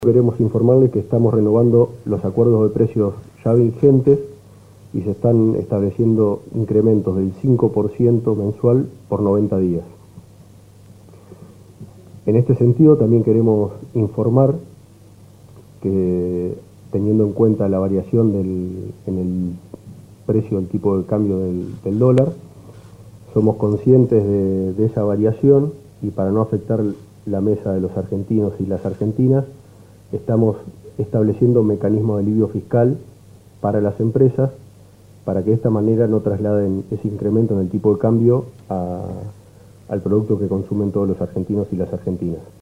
Queremos informarles que estamos renovando los acuerdos de precios ya vigentes y se están estableciendo incrementos del 5% mensual por 90 días. En este sentido, también queremos informar que, teniendo en cuenta la variación en el precio del tipo de cambio del dólar, somos conscientes de esa variación y para no afectar la mesa de los argentinos y las argentinas, estamos estableciendo un mecanismo de alivio fiscal para las empresas para que de esta manera no trasladen ese incremento en el tipo de cambio al producto que consumen todos los argentinos y las argentinas.